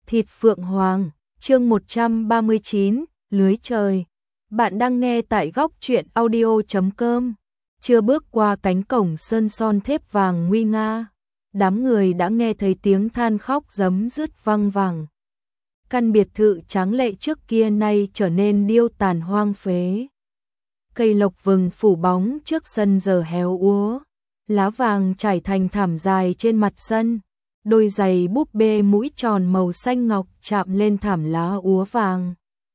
Thịt Phượng Hoàng, chương 139, Lưới Trời. Bạn đang nghe tại góc truyện audio.com. Chưa bước qua cánh cổng sơn son thép vàng nguy nga, đám người đã nghe thấy tiếng than khóc giấm dứt văng vẳng. Căn biệt thự tráng lệ trước kia nay trở nên điêu tàn hoang phế. Cây lộc vừng phủ bóng trước sân giờ héo úa, lá vàng trải thành thảm dài trên mặt sân. Đôi giày búp bê mũi tròn màu xanh ngọc chạm lên thảm lá úa vàng.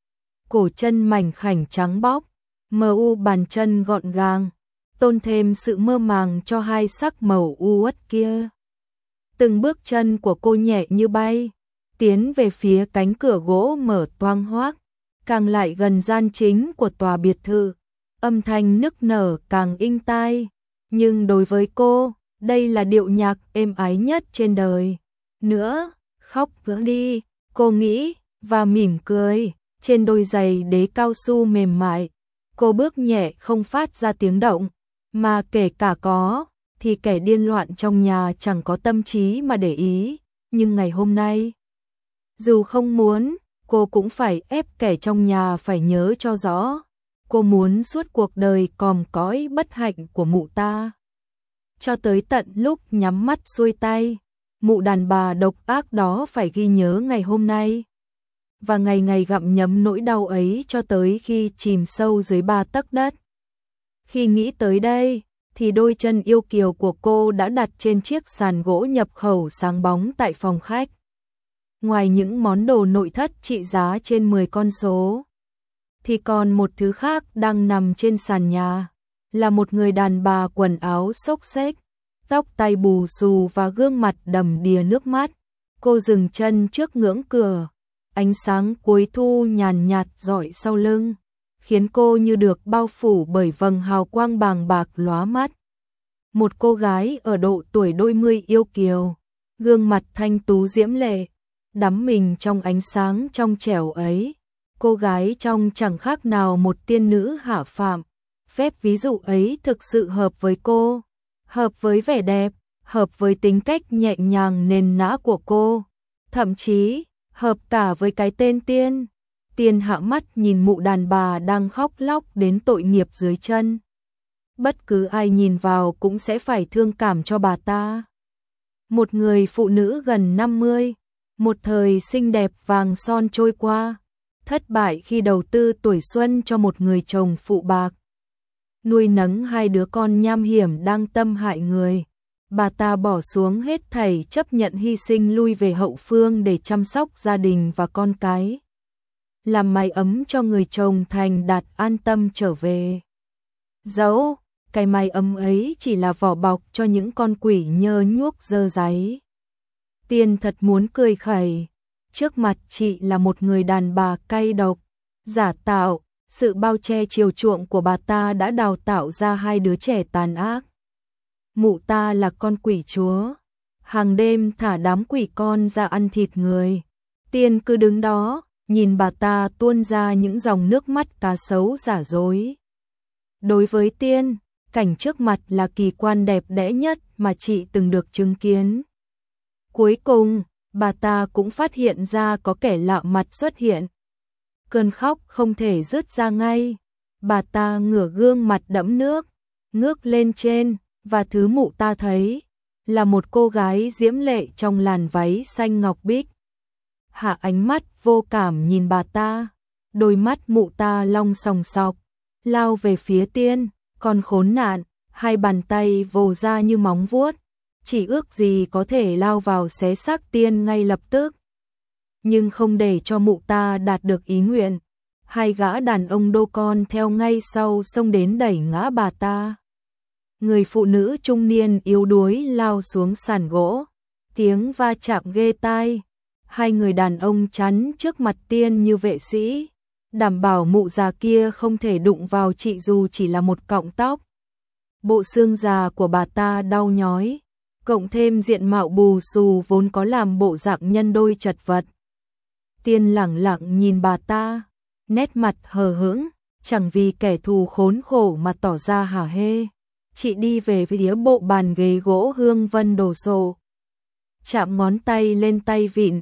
Cổ chân mảnh khảnh trắng bóc, mờ u bàn chân gọn gàng, tôn thêm sự mơ màng cho hai sắc màu u uất kia. Từng bước chân của cô nhẹ như bay, tiến về phía cánh cửa gỗ mở toang hoác, càng lại gần gian chính của tòa biệt thự, âm thanh nức nở càng inh tai, nhưng đối với cô, đây là điệu nhạc êm ái nhất trên đời. Nữa, khóc gỡ đi, cô nghĩ, và mỉm cười, trên đôi giày đế cao su mềm mại. Cô bước nhẹ không phát ra tiếng động, mà kể cả có, thì kẻ điên loạn trong nhà chẳng có tâm trí mà để ý. Nhưng ngày hôm nay, dù không muốn, cô cũng phải ép kẻ trong nhà phải nhớ cho rõ. Cô muốn suốt cuộc đời còm cõi bất hạnh của mụ ta. Cho tới tận lúc nhắm mắt xuôi tay, mụ đàn bà độc ác đó phải ghi nhớ ngày hôm nay. Và ngày ngày gặm nhấm nỗi đau ấy cho tới khi chìm sâu dưới 3 tấc đất. Khi nghĩ tới đây, thì đôi chân yêu kiều của cô đã đặt trên chiếc sàn gỗ nhập khẩu sáng bóng tại phòng khách. Ngoài những món đồ nội thất trị giá trên 10 con số, thì còn một thứ khác đang nằm trên sàn nhà. Là một người đàn bà quần áo xốc xếch, tóc tai bù xù và gương mặt đầm đìa nước mắt. Cô dừng chân trước ngưỡng cửa, ánh sáng cuối thu nhàn nhạt rọi sau lưng, khiến cô như được bao phủ bởi vầng hào quang bàng bạc lóa mắt. Một cô gái ở độ tuổi đôi mươi yêu kiều, gương mặt thanh tú diễm lệ, đắm mình trong ánh sáng trong trẻo ấy. Cô gái trông chẳng khác nào một tiên nữ hạ phàm. Phép ví dụ ấy thực sự hợp với cô, hợp với vẻ đẹp, hợp với tính cách nhẹ nhàng nền nã của cô, thậm chí hợp cả với cái tên Tiên. Tiên hạ mắt nhìn mụ đàn bà đang khóc lóc đến tội nghiệp dưới chân. Bất cứ ai nhìn vào cũng sẽ phải thương cảm cho bà ta. Một người phụ nữ gần 50, một thời xinh đẹp vàng son trôi qua, thất bại khi đầu tư tuổi xuân cho một người chồng phụ bạc, nuôi nấng hai đứa con nham hiểm đang tâm hại người. Bà ta bỏ xuống hết thảy, chấp nhận hy sinh lui về hậu phương để chăm sóc gia đình và con cái, làm mái ấm cho người chồng thành đạt an tâm trở về. Dẫu cái mái ấm ấy chỉ là vỏ bọc cho những con quỷ nhơ nhuốc dơ dáy. Tiên thật muốn cười khẩy, trước mặt chị là một người đàn bà cay độc, giả tạo. Sự bao che chiều chuộng của bà ta đã đào tạo ra hai đứa trẻ tàn ác. Mụ ta là con quỷ chúa, hàng đêm thả đám quỷ con ra ăn thịt người. Tiên cứ đứng đó, nhìn bà ta tuôn ra những dòng nước mắt cá sấu giả dối. Đối với Tiên, cảnh trước mặt là kỳ quan đẹp đẽ nhất mà chị từng được chứng kiến. Cuối cùng, bà ta cũng phát hiện ra có kẻ lạ mặt xuất hiện. Cơn khóc không thể dứt ra ngay. Bà ta ngửa gương mặt đẫm nước, ngước lên trên, và thứ mụ ta thấy là một cô gái diễm lệ trong làn váy xanh ngọc bích. Hạ ánh mắt vô cảm nhìn bà ta, đôi mắt mụ ta long sòng sọc, lao về phía Tiên. Còn khốn nạn, hai bàn tay vồ ra như móng vuốt, chỉ ước gì có thể lao vào xé xác Tiên ngay lập tức. Nhưng không để cho mụ ta đạt được ý nguyện, hai gã đàn ông đô con theo ngay sau xông đến đẩy ngã bà ta. Người phụ nữ trung niên yếu đuối lao xuống sàn gỗ, tiếng va chạm ghê tai. Hai người đàn ông chắn trước mặt Tiên như vệ sĩ, đảm bảo mụ già kia không thể đụng vào chị dù chỉ là một cọng tóc. Bộ xương già của bà ta đau nhói, cộng thêm diện mạo bù xù vốn có làm bộ dạng nhân đôi chật vật. Tiên lẳng lặng nhìn bà ta, nét mặt hờ hững, chẳng vì kẻ thù khốn khổ mà tỏ ra hả hê. Chị đi về phía bộ bàn ghế gỗ hương vân đồ sộ, chạm ngón tay lên tay vịn,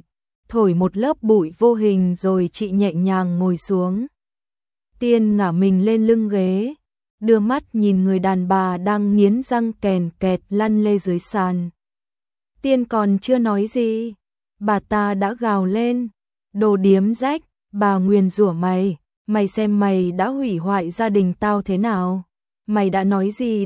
thổi một lớp bụi vô hình rồi chị nhẹ nhàng ngồi xuống. Tiên ngả mình lên lưng ghế, đưa mắt nhìn người đàn bà đang nghiến răng kèn kẹt lăn lê dưới sàn. Tiên còn chưa nói gì, bà ta đã gào lên, đồ điếm rách, bà nguyền rủa mày, mày xem mày đã hủy hoại gia đình tao thế nào, mày đã nói gì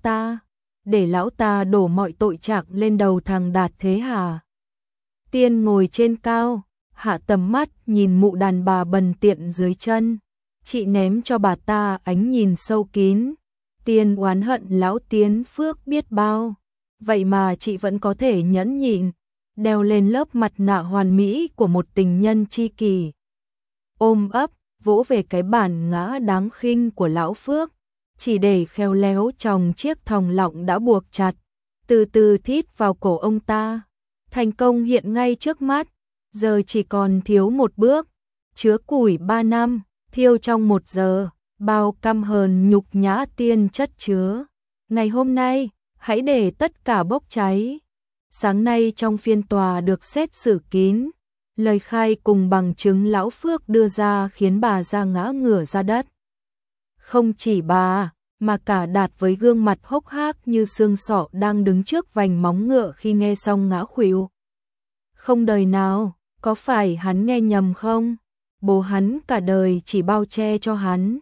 để lão ta đổ mọi tội trạng lên đầu thằng Đạt thế hả? Tiên ngồi trên cao, hạ tầm mắt nhìn mụ đàn bà bần tiện dưới chân. Chị ném cho bà ta ánh nhìn sâu kín. Tiên oán hận lão Tiến Phước biết bao. Vậy mà chị vẫn có thể nhẫn nhịn, đeo lên lớp mặt nạ hoàn mỹ của một tình nhân tri kỷ. Ôm ấp, vỗ về cái bản ngã đáng khinh của lão Phước, chỉ để khéo léo tròng chiếc thòng lọng đã buộc chặt, từ từ thít vào cổ ông ta. Thành công hiện ngay trước mắt, giờ chỉ còn thiếu một bước, chứa củi 3 năm, thiêu trong 1 giờ, bao căm hờn nhục nhã Tiên chất chứa. Ngày hôm nay, hãy để tất cả bốc cháy. Sáng nay trong phiên tòa được xét xử kín, lời khai cùng bằng chứng lão Phước đưa ra khiến bà ra ngã ngửa ra đất. Không chỉ bà, mà cả Đạt với gương mặt hốc hác như xương sọ đang đứng trước vành móng ngựa khi nghe xong ngã khuỵu. Không đời nào, có phải hắn nghe nhầm không? Bố hắn cả đời chỉ bao che cho hắn.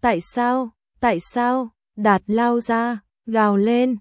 Tại sao? Đạt lao ra, gào lên,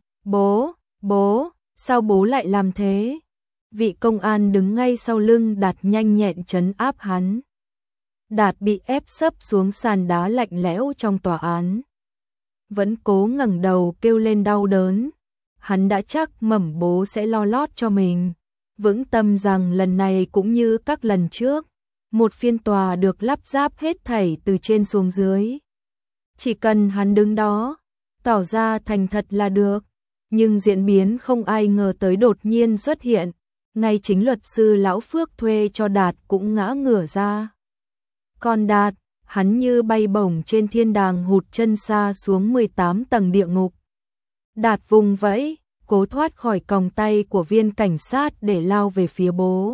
bố, sao bố lại làm thế? Vị công an đứng ngay sau lưng Đạt nhanh nhẹn trấn áp hắn. Đạt bị ép sấp xuống sàn đá lạnh lẽo trong tòa án. Vẫn cố ngẩng đầu kêu lên đau đớn. Hắn đã chắc mẩm bố sẽ lo lót cho mình. Vững tâm rằng lần này cũng như các lần trước, một phiên tòa được lắp ráp hết thảy từ trên xuống dưới. Chỉ cần hắn đứng đó, tỏ ra thành thật là được. Nhưng diễn biến không ai ngờ tới đột nhiên xuất hiện. Ngay chính luật sư lão Phước thuê cho Đạt cũng ngã ngửa ra. Còn Đạt, hắn như bay bổng trên thiên đàng hụt chân xa xuống 18 tầng địa ngục. Đạt vùng vẫy, cố thoát khỏi còng tay của viên cảnh sát để lao về phía bố.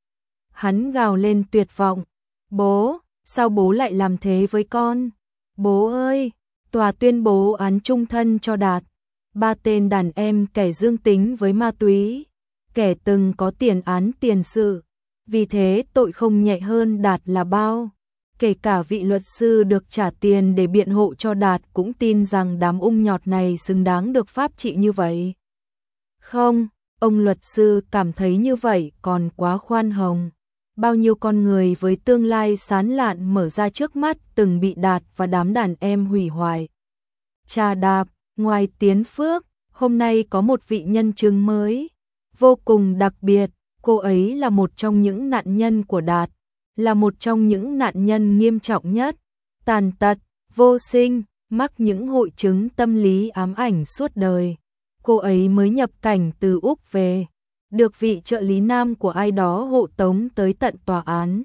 Hắn gào lên tuyệt vọng, bố, sao bố lại làm thế với con? Bố ơi, tòa tuyên bố án chung thân cho Đạt. 3 tên đàn em kẻ dương tính với ma túy, kẻ từng có tiền án tiền sự, vì thế tội không nhẹ hơn Đạt là bao. Kể cả vị luật sư được trả tiền để biện hộ cho Đạt cũng tin rằng đám ung nhọt này xứng đáng được pháp trị như vậy. Không, ông luật sư cảm thấy như vậy còn quá khoan hồng. Bao nhiêu con người với tương lai sáng lạn mở ra trước mắt từng bị Đạt và đám đàn em hủy hoại. Cha Đạp, ngoài Tiến Phước, hôm nay có một vị nhân chứng mới, vô cùng đặc biệt. Cô ấy là một trong những nạn nhân của Đạt, là một trong những nạn nhân nghiêm trọng nhất, tàn tật, vô sinh, mắc những hội chứng tâm lý ám ảnh suốt đời. Cô ấy mới nhập cảnh từ Úc về, được vị trợ lý nam của ai đó hộ tống tới tận tòa án.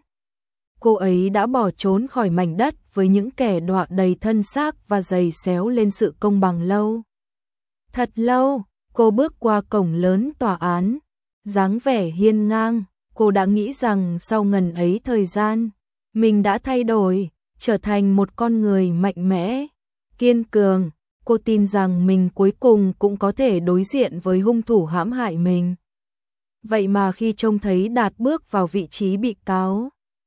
Cô ấy đã bỏ trốn khỏi mảnh đất với những kẻ đọa đầy thân xác và giày xéo lên sự công bằng lâu. Thật lâu, cô bước qua cổng lớn tòa án, dáng vẻ hiên ngang. Cô đã nghĩ rằng sau ngần ấy thời gian, mình đã thay đổi, trở thành một con người mạnh mẽ, kiên cường. Cô tin rằng mình cuối cùng cũng có thể đối diện với hung thủ hãm hại mình. Vậy mà khi trông thấy Đạt bước vào vị trí bị cáo,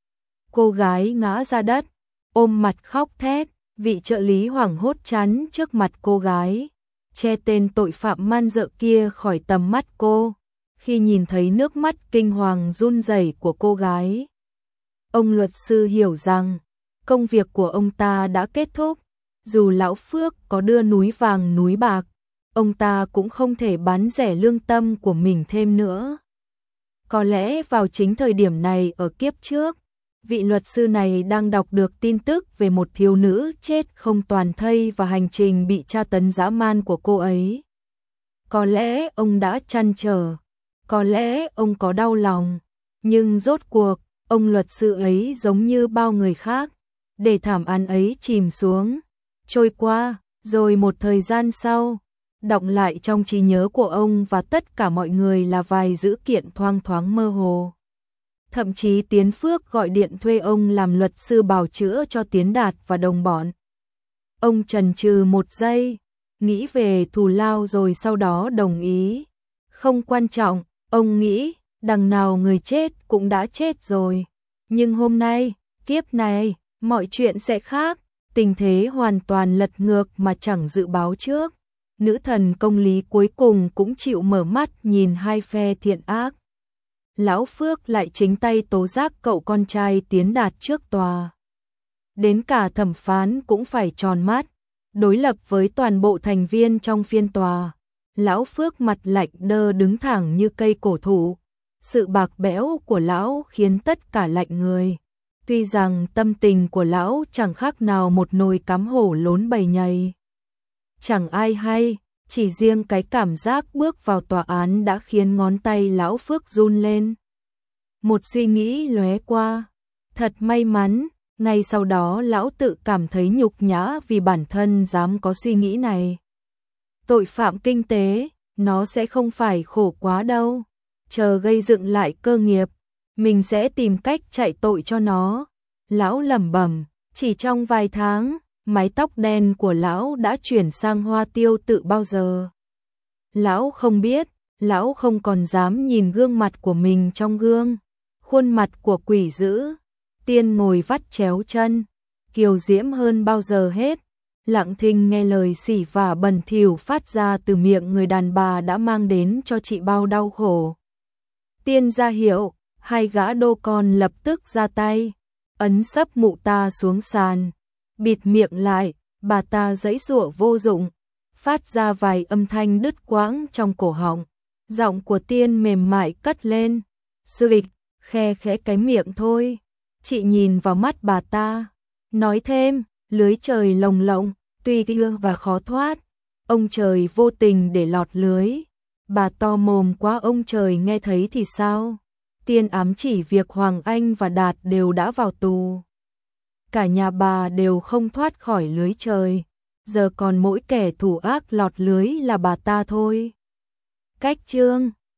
cô gái ngã ra đất, ôm mặt khóc thét. Vị trợ lý hoảng hốt chắn trước mặt cô gái, che tên tội phạm man dợ kia khỏi tầm mắt cô. Khi nhìn thấy nước mắt kinh hoàng run rẩy của cô gái, ông luật sư hiểu rằng công việc của ông ta đã kết thúc. Dù lão Phước có đưa núi vàng núi bạc, ông ta cũng không thể bán rẻ lương tâm của mình thêm nữa. Có lẽ vào chính thời điểm này ở kiếp trước, vị luật sư này đang đọc được tin tức về một thiếu nữ chết không toàn thây và hành trình bị tra tấn dã man của cô ấy. Có lẽ ông đã trăn trở, có lẽ ông có đau lòng, nhưng rốt cuộc, ông luật sư ấy giống như bao người khác, để thảm án ấy chìm xuống, trôi qua, rồi một thời gian sau, đọng lại trong trí nhớ của ông và tất cả mọi người là vài dữ kiện thoang thoáng mơ hồ. Thậm chí Tiến Phước gọi điện thuê ông làm luật sư bào chữa cho Tiến Đạt và đồng bọn. Ông chần chừ một giây, nghĩ về thù lao rồi sau đó đồng ý. Không quan trọng, ông nghĩ, đằng nào người chết cũng đã chết rồi. Nhưng hôm nay, kiếp này, mọi chuyện sẽ khác, tình thế hoàn toàn lật ngược mà chẳng dự báo trước. Nữ thần công lý cuối cùng cũng chịu mở mắt nhìn hai phe thiện ác. Lão Phước lại chính tay tố giác cậu con trai Tiến Đạt trước tòa. Đến cả thẩm phán cũng phải tròn mắt, đối lập với toàn bộ thành viên trong phiên tòa. Lão Phước mặt lạnh đơ đứng thẳng như cây cổ thụ. Sự bạc bẽo của lão khiến tất cả lạnh người. Tuy rằng tâm tình của lão chẳng khác nào một nồi cám hổ lốn bầy nhầy. Chẳng ai hay, chỉ riêng cái cảm giác bước vào tòa án đã khiến ngón tay lão Phước run lên. Một suy nghĩ lóe qua, thật may mắn, ngay sau đó lão tự cảm thấy nhục nhã vì bản thân dám có suy nghĩ này. Tội phạm kinh tế, nó sẽ không phải khổ quá đâu, chờ gây dựng lại cơ nghiệp, mình sẽ tìm cách chạy tội cho nó. Lão lẩm bẩm, chỉ trong vài tháng, mái tóc đen của lão đã chuyển sang hoa tiêu tự bao giờ. Lão không biết, lão không còn dám nhìn gương mặt của mình trong gương. Khuôn mặt của quỷ dữ, tiên ngồi vắt chéo chân, kiều diễm hơn bao giờ hết. Lặng thinh nghe lời xỉ vả bẩn thỉu phát ra từ miệng người đàn bà đã mang đến cho chị bao đau khổ. Tiên ra hiệu, hai gã đô con lập tức ra tay, ấn sấp mụ ta xuống sàn, bịt miệng lại, bà ta giãy giụa vô dụng, phát ra vài âm thanh đứt quãng trong cổ họng. Giọng của tiên mềm mại cất lên, sư vịch, khe khẽ cái miệng thôi. Chị nhìn vào mắt bà ta, nói thêm, lưới trời lồng lộng, tuy ưa và khó thoát. Ông trời vô tình để lọt lưới. Bà to mồm quá, ông trời nghe thấy thì sao? Tiên ám chỉ việc Hoàng Anh và Đạt đều đã vào tù. Cả nhà bà đều không thoát khỏi lưới trời. Giờ còn mỗi kẻ thủ ác lọt lưới là bà ta thôi. Cách chương